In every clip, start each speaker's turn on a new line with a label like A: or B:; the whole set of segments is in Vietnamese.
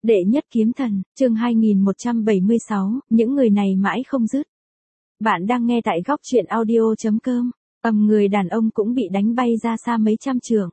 A: Đệ nhất kiếm thần, chương 2176, những người này mãi không dứt. Bạn đang nghe tại góc truyện audio.com, người đàn ông cũng bị đánh bay ra xa mấy trăm trượng.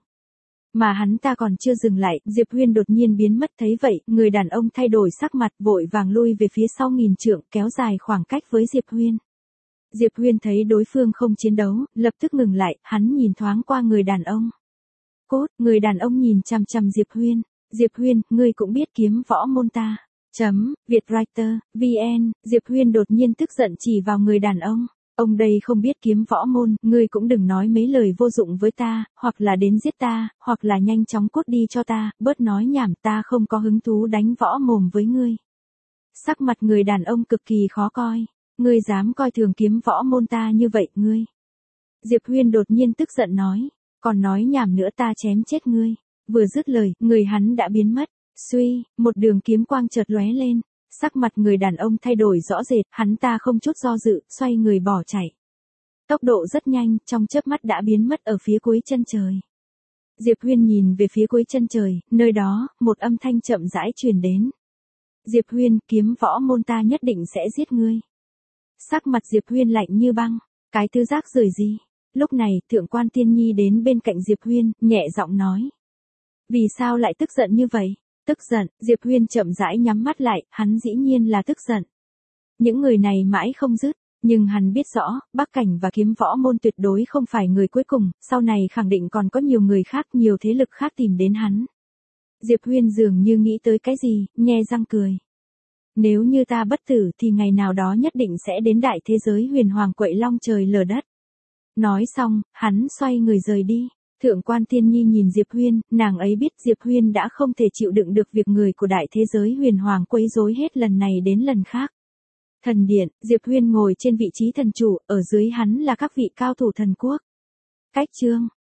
A: Mà hắn ta còn chưa dừng lại, Diệp Huyên đột nhiên biến mất, thấy vậy, người đàn ông thay đổi sắc mặt, vội vàng lui về phía sau nghìn trượng, kéo dài khoảng cách với Diệp Huyên. Diệp Huyên thấy đối phương không chiến đấu, lập tức ngừng lại, hắn nhìn thoáng qua người đàn ông. Cốt, người đàn ông nhìn chằm chằm Diệp Huyên. Diệp Huyên, ngươi cũng biết kiếm võ môn ta. Vietwriter, VN, Diệp Huyên đột nhiên tức giận chỉ vào người đàn ông. Ông đây không biết kiếm võ môn, ngươi cũng đừng nói mấy lời vô dụng với ta, hoặc là đến giết ta, hoặc là nhanh chóng cút đi cho ta, bớt nói nhảm, ta không có hứng thú đánh võ mồm với ngươi. Sắc mặt người đàn ông cực kỳ khó coi. Ngươi dám coi thường kiếm võ môn ta như vậy, ngươi. Diệp Huyên đột nhiên tức giận nói, còn nói nhảm nữa ta chém chết ngươi. Vừa dứt lời, người hắn đã biến mất. Suy, một đường kiếm quang chợt lóe lên, sắc mặt người đàn ông thay đổi rõ rệt, hắn ta không chút do dự, xoay người bỏ chạy. Tốc độ rất nhanh, trong chớp mắt đã biến mất ở phía cuối chân trời. Diệp Huyên nhìn về phía cuối chân trời, nơi đó, một âm thanh chậm rãi truyền đến. Diệp Huyên, kiếm võ môn ta nhất định sẽ giết ngươi. Sắc mặt Diệp Huyên lạnh như băng, cái thứ rác rưởi gì? Lúc này, Thượng quan Tiên Nhi đến bên cạnh Diệp Huyên, nhẹ giọng nói. Vì sao lại tức giận như vậy? Tức giận, Diệp Huyên chậm rãi nhắm mắt lại, hắn dĩ nhiên là tức giận. Những người này mãi không dứt, nhưng hắn biết rõ, Bắc Cảnh và kiếm võ môn tuyệt đối không phải người cuối cùng, sau này khẳng định còn có nhiều người khác, nhiều thế lực khác tìm đến hắn. Diệp Huyên dường như nghĩ tới cái gì, nhe răng cười. Nếu như ta bất tử thì ngày nào đó nhất định sẽ đến đại thế giới huyền hoàng quậy long trời lở đất. Nói xong, hắn xoay người rời đi. Thượng quan Tiên Nhi nhìn Diệp Huyên, nàng ấy biết Diệp Huyên đã không thể chịu đựng được việc người của đại thế giới huyền hoàng quấy rối hết lần này đến lần khác. Thần điện, Diệp Huyên ngồi trên vị trí thần chủ, ở dưới hắn là các vị cao thủ thần quốc. Cách chương,